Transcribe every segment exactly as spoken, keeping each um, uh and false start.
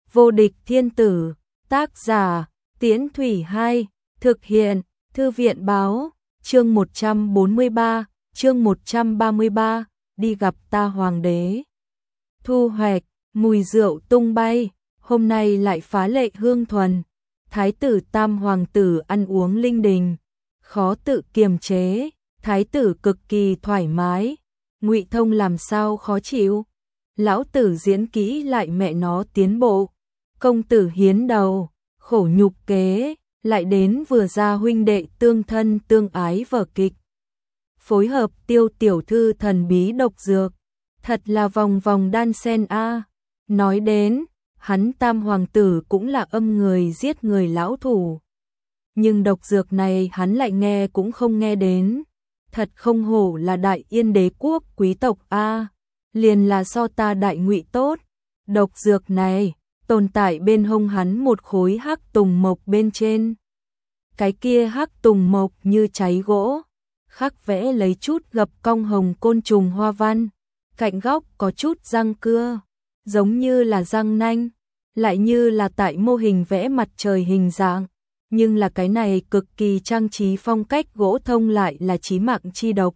Vô địch thiên tử, tác giả, Tiễn Thủy Hai, thực hiện, Thư viện báo, chương một trăm bốn mươi ba, chương một trăm ba mươi ba, đi gặp ta hoàng đế. Thu hoạch, mùi rượu tung bay, hôm nay lại phá lệ hương thuần, thái tử tam hoàng tử ăn uống linh đình, khó tự kiềm chế, thái tử cực kỳ thoải mái, Ngụy Thông làm sao khó chịu. Lão tử diễn kỹ lại mẹ nó tiến bộ, công tử hiến đầu, khổ nhục kế, lại đến vừa ra huynh đệ tương thân tương ái vở kịch. Phối hợp Tiêu tiểu thư thần bí độc dược, thật là vòng vòng đan sen a. Nói đến, hắn tam hoàng tử cũng là âm người giết người lão thủ. Nhưng độc dược này hắn lại nghe cũng không nghe đến. Thật không hổ là đại yên đế quốc quý tộc a, liền là so ta đại Ngụy tốt. Độc dược này tồn tại bên hông hắn một khối hắc tùng mộc bên trên. Cái kia hắc tùng mộc như cháy gỗ, khắc vẽ lấy chút gập cong hồng côn trùng hoa văn, cạnh góc có chút răng cưa, giống như là răng nanh, lại như là tại mô hình vẽ mặt trời hình dạng, nhưng là cái này cực kỳ trang trí phong cách gỗ thông lại là chí mạng chi độc.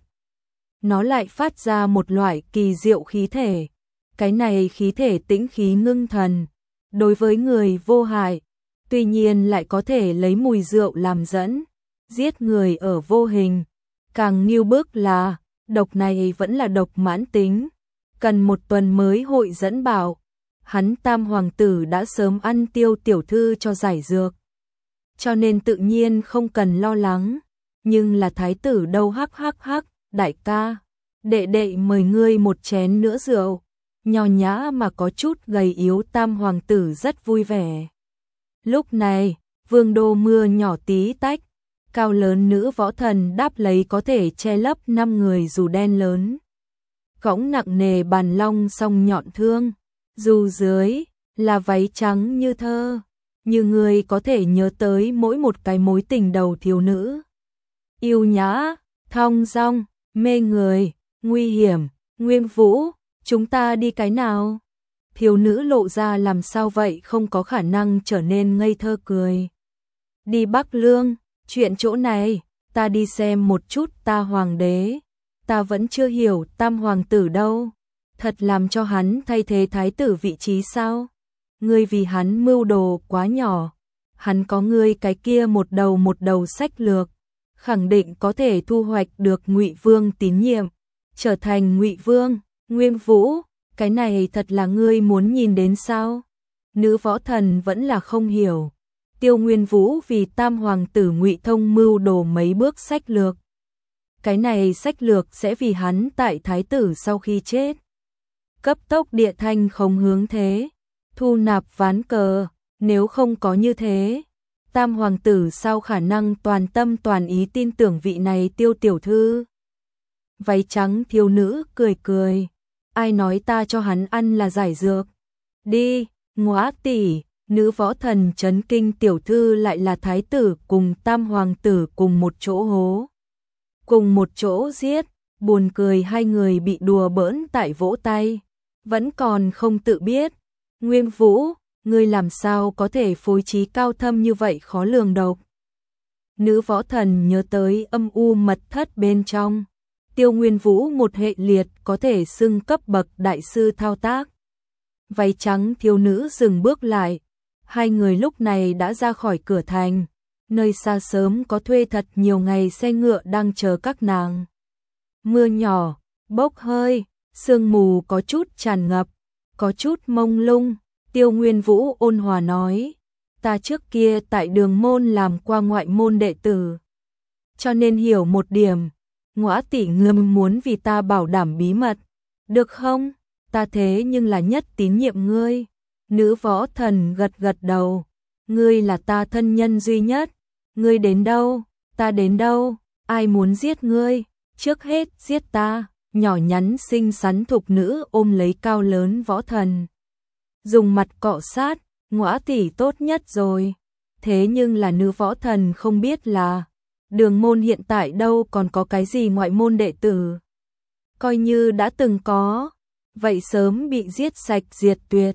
Nó lại phát ra một loại kỳ diệu khí thể, cái này khí thể tĩnh khí ngưng thần, đối với người vô hại, tuy nhiên lại có thể lấy mùi rượu làm dẫn, giết người ở vô hình. Càng nghiêu bức là, độc này vẫn là độc mãn tính, cần một tuần mới hội dẫn bảo. Hắn tam hoàng tử đã sớm ăn Tiêu tiểu thư cho giải dược, cho nên tự nhiên không cần lo lắng. Nhưng là thái tử đâu, hắc hắc hắc, đại ca, đệ đệ mời ngươi một chén nữa rượu. Nho nhã mà có chút gầy yếu tam hoàng tử rất vui vẻ. Lúc này, vương đô mưa nhỏ tí tách, cao lớn nữ võ thần đáp lấy có thể che lấp năm người dù đen lớn. Cõng nặng nề bàn long song nhọn thương, dù dưới là váy trắng như thơ, như người có thể nhớ tới mỗi một cái mối tình đầu thiếu nữ. Yêu nhã, thong dong, mê người, nguy hiểm. Nguyên Vũ, chúng ta đi cái nào? Thiếu nữ lộ ra làm sao vậy không có khả năng trở nên ngây thơ cười. Đi Bắc Lương, chuyện chỗ này, ta đi xem một chút ta hoàng đế. Ta vẫn chưa hiểu tam hoàng tử đâu. Thật làm cho hắn thay thế thái tử vị trí sao? Ngươi vì hắn mưu đồ quá nhỏ. Hắn có ngươi cái kia một đầu một đầu sách lược, khẳng định có thể thu hoạch được Ngụy Vương tín nhiệm, trở thành Ngụy Vương. Nguyên Vũ, cái này thật là ngươi muốn nhìn đến sao? Nữ võ thần vẫn là không hiểu. Tiêu Nguyên Vũ vì tam hoàng tử Ngụy Thông mưu đồ mấy bước sách lược. Cái này sách lược sẽ vì hắn tại thái tử sau khi chết, cấp tốc địa thanh không hướng thế, thu nạp ván cờ, nếu không có như thế, tam hoàng tử sao khả năng toàn tâm toàn ý tin tưởng vị này Tiêu tiểu thư? Váy trắng thiếu nữ cười cười, ai nói ta cho hắn ăn là giải dược? Đi, ngõa tỷ. Nữ võ thần chấn kinh, tiểu thư lại là thái tử cùng tam hoàng tử cùng một chỗ hố, cùng một chỗ giết. Buồn cười hai người bị đùa bỡn tại vỗ tay, vẫn còn không tự biết. Nguyên Vũ, ngươi làm sao có thể phối trí cao thâm như vậy khó lường độc? Nữ võ thần nhớ tới âm u mật thất bên trong, Tiêu Nguyên Vũ một hệ liệt có thể xưng cấp bậc đại sư thao tác. Váy trắng thiếu nữ dừng bước lại, hai người lúc này đã ra khỏi cửa thành, nơi xa sớm có thuê thật nhiều ngày xe ngựa đang chờ các nàng. Mưa nhỏ, bốc hơi, sương mù có chút tràn ngập, có chút mông lung. Tiêu Nguyên Vũ ôn hòa nói, ta trước kia tại Đường môn làm qua ngoại môn đệ tử, cho nên hiểu một điểm. Ngõa tỷ ngươi muốn vì ta bảo đảm bí mật, được không? Ta thế nhưng là nhất tín nhiệm ngươi. Nữ võ thần gật gật đầu, ngươi là ta thân nhân duy nhất. Ngươi đến đâu, ta đến đâu, ai muốn giết ngươi, trước hết giết ta. Nhỏ nhắn xinh xắn thục nữ ôm lấy cao lớn võ thần, dùng mặt cọ sát, ngõa tỷ tốt nhất rồi. Thế nhưng là nữ võ thần không biết là Đường môn hiện tại đâu còn có cái gì ngoại môn đệ tử. Coi như đã từng có, vậy sớm bị giết sạch diệt tuyệt.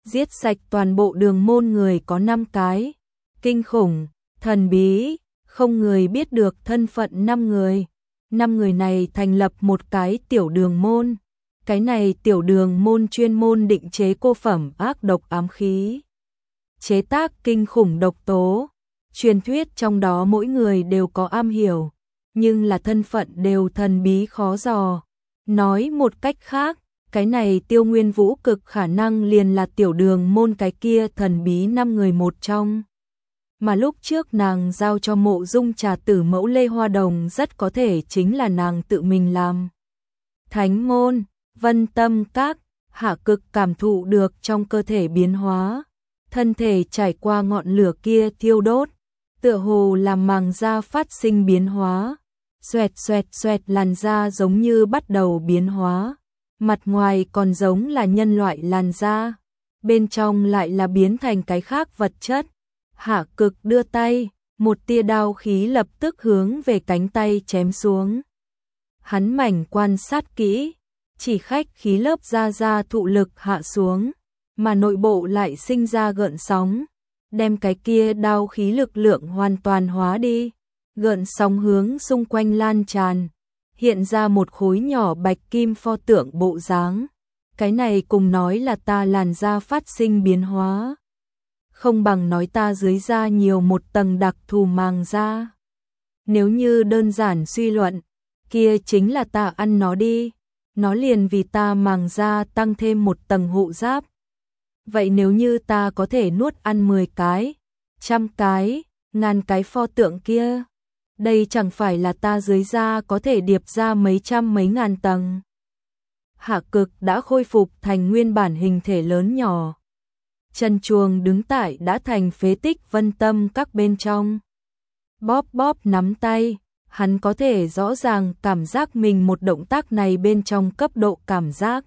giết sạch toàn bộ đường môn người có năm cái, kinh khủng, thần bí, không người biết được thân phận năm người. Năm người này thành lập một cái tiểu đường môn. Cái này tiểu đường môn chuyên môn định chế cô phẩm ác độc ám khí, chế tác kinh khủng độc tố. Truyền thuyết trong đó mỗi người đều có am hiểu, nhưng là thân phận đều thần bí khó dò. Nói một cách khác, cái này Tiêu Nguyên Vũ cực khả năng liền là tiểu đường môn cái kia thần bí năm người một trong. Mà lúc trước nàng giao cho Mộ Dung Trà Tử mẫu Lê Hoa Đồng rất có thể chính là nàng tự mình làm. Thánh môn, Vân Tâm Các, Hạ Cực cảm thụ được trong cơ thể biến hóa, thân thể trải qua ngọn lửa kia thiêu đốt, tựa hồ làm màng da phát sinh biến hóa, xoẹt xoẹt xoẹt làn da giống như bắt đầu biến hóa, mặt ngoài còn giống là nhân loại làn da, bên trong lại là biến thành cái khác vật chất. Hạ Cực đưa tay, một tia đao khí lập tức hướng về cánh tay chém xuống. Hắn mảnh quan sát kỹ, chỉ khách khí lớp da da thụ lực hạ xuống, mà nội bộ lại sinh ra gợn sóng, đem cái kia đao khí lực lượng hoàn toàn hóa đi. Gợn sóng hướng xung quanh lan tràn, hiện ra một khối nhỏ bạch kim pho tượng bộ dáng. Cái này cùng nói là ta làn da phát sinh biến hóa, không bằng nói ta dưới da nhiều một tầng đặc thù màng da. Nếu như đơn giản suy luận, kia chính là ta ăn nó đi, nó liền vì ta màng da tăng thêm một tầng hộ giáp. Vậy nếu như ta có thể nuốt ăn mười cái, trăm cái, ngàn cái pho tượng kia, đây chẳng phải là ta dưới da có thể điệp ra mấy trăm mấy ngàn tầng. Hạ Cực đã khôi phục thành nguyên bản hình thể lớn nhỏ. Trần Chuồng đứng tại đã thành phế tích Vân Tâm Các bên trong. Bóp bóp nắm tay, hắn có thể rõ ràng cảm giác mình một động tác này bên trong cấp độ cảm giác.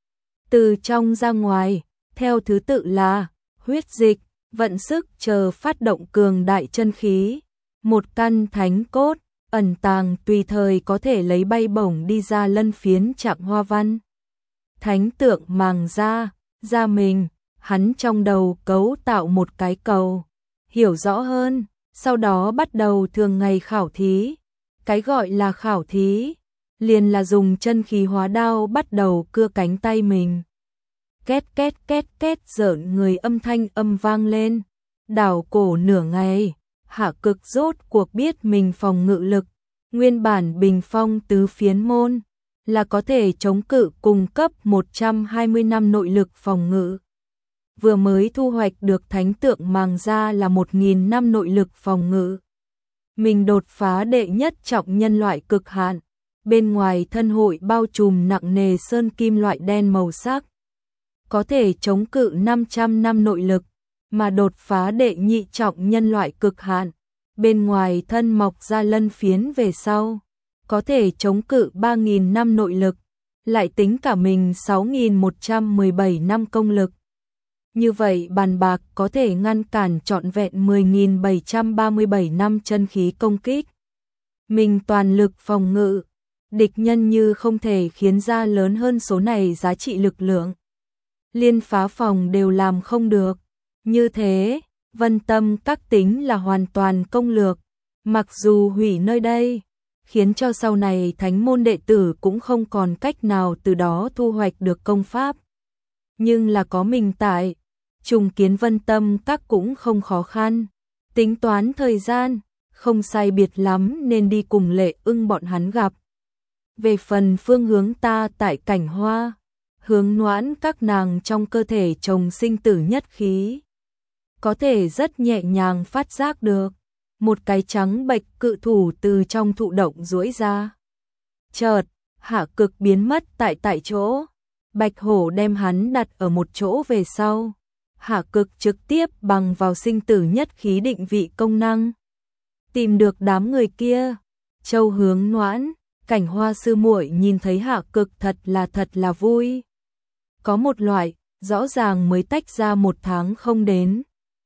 Từ trong ra ngoài, theo thứ tự là huyết dịch, vận sức chờ phát động cường đại chân khí, một căn thánh cốt, ẩn tàng tùy thời có thể lấy bay bổng đi ra lân phiến chạm hoa văn. Thánh tượng màng da, da mình, hắn trong đầu cấu tạo một cái cầu, hiểu rõ hơn, sau đó bắt đầu thường ngày khảo thí. Cái gọi là khảo thí, liền là dùng chân khí hóa đao bắt đầu cưa cánh tay mình. Két két két két rợn người âm thanh âm vang lên, đảo cổ nửa ngày, Hạ Cực rốt cuộc biết mình phòng ngự lực, nguyên bản bình phong tứ phiến môn, là có thể chống cự cùng cấp một trăm hai mươi năm nội lực phòng ngự. Vừa mới thu hoạch được thánh tượng màng da là một nghìn năm nội lực phòng ngự. Mình đột phá đệ nhất trọng nhân loại cực hạn, bên ngoài thân hội bao trùm nặng nề sơn kim loại đen màu sắc, có thể chống cự năm trăm năm nội lực, mà đột phá đệ nhị trọng nhân loại cực hạn, bên ngoài thân mọc ra lân phiến về sau, có thể chống cự ba nghìn năm nội lực, lại tính cả mình sáu nghìn một trăm mười bảy năm công lực. Như vậy bàn bạc có thể ngăn cản trọn vẹn mười nghìn bảy trăm ba mươi bảy năm chân khí công kích. Mình toàn lực phòng ngự, địch nhân như không thể khiến ra lớn hơn số này giá trị lực lượng. Liên phá phòng đều làm không được. Như thế, Vân Tâm Các tính là hoàn toàn công lược, mặc dù hủy nơi đây, khiến cho sau này thánh môn đệ tử cũng không còn cách nào từ đó thu hoạch được công pháp. Nhưng là có mình tại, trùng kiến Vân Tâm Các cũng không khó khăn. Tính toán thời gian, không sai biệt lắm nên đi cùng Lệ Ưng bọn hắn gặp. Về phần phương hướng ta tại Cảnh Hoa, hướng Noãn các nàng trong cơ thể trồng sinh tử nhất khí, có thể rất nhẹ nhàng phát giác được. Một cái trắng bệch cự thủ từ trong thụ động duỗi ra. Chợt, Hạ Cực biến mất tại tại chỗ. Bạch Hổ đem hắn đặt ở một chỗ về sau. Hạ Cực trực tiếp bằng vào sinh tử nhất khí định vị công năng. Tìm được đám người kia. Châu Hướng Noãn, Cảnh Hoa sư muội nhìn thấy Hạ Cực thật là thật là vui. Có một loại, rõ ràng mới tách ra một tháng không đến,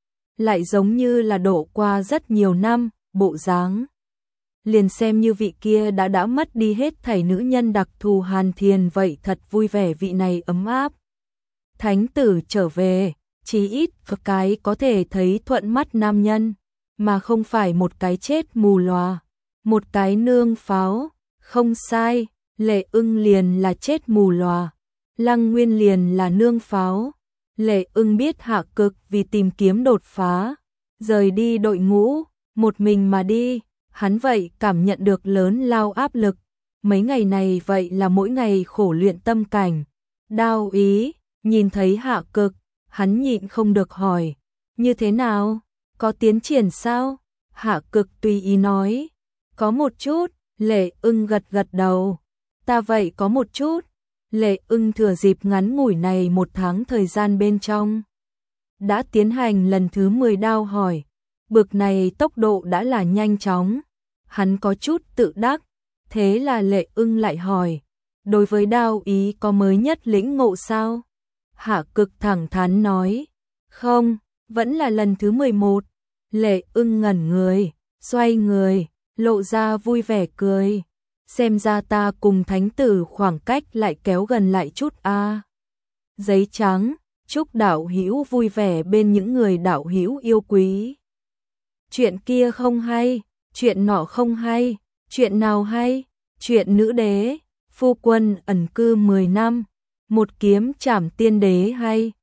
lại giống như là đổ qua rất nhiều năm, bộ dáng. Liền xem như vị kia đã đã mất đi hết thảy nữ nhân đặc thù Hàn Thiền vậy thật vui vẻ, vị này ấm áp. Thánh tử trở về, chí ít cái có thể thấy thuận mắt nam nhân, mà không phải một cái chết mù lòa, một cái nương pháo, không sai, Lệ Ưng liền là chết mù lòa, Lăng Nguyên liền là nương pháo. Lệ Ưng biết Hạ Cực vì tìm kiếm đột phá, rời đi đội ngũ, một mình mà đi, hắn vậy cảm nhận được lớn lao áp lực, mấy ngày này vậy là mỗi ngày khổ luyện tâm cảnh. Đao Ý, nhìn thấy Hạ Cực, hắn nhịn không được hỏi, như thế nào, có tiến triển sao? Hạ Cực tùy ý nói, có một chút, Lệ Ưng gật gật đầu, ta vậy có một chút. Lệ Ưng thừa dịp ngắn ngủi này một tháng thời gian bên trong, đã tiến hành lần thứ mười đao hỏi, bực này tốc độ đã là nhanh chóng, hắn có chút tự đắc, thế là Lệ Ưng lại hỏi, đối với Đao Ý có mới nhất lĩnh ngộ sao? Hạ Cực thẳng thắn nói, không, vẫn là lần thứ mười một. Lệ Ưng ngẩn người, xoay người, lộ ra vui vẻ cười. Xem ra ta cùng thánh tử khoảng cách lại kéo gần lại chút a. À. Giấy trắng, chúc đạo hữu vui vẻ bên những người đạo hữu yêu quý. Chuyện kia không hay, chuyện nọ không hay, chuyện nào hay? Chuyện nữ đế, phu quân ẩn cư mười năm, một kiếm trảm tiên đế hay.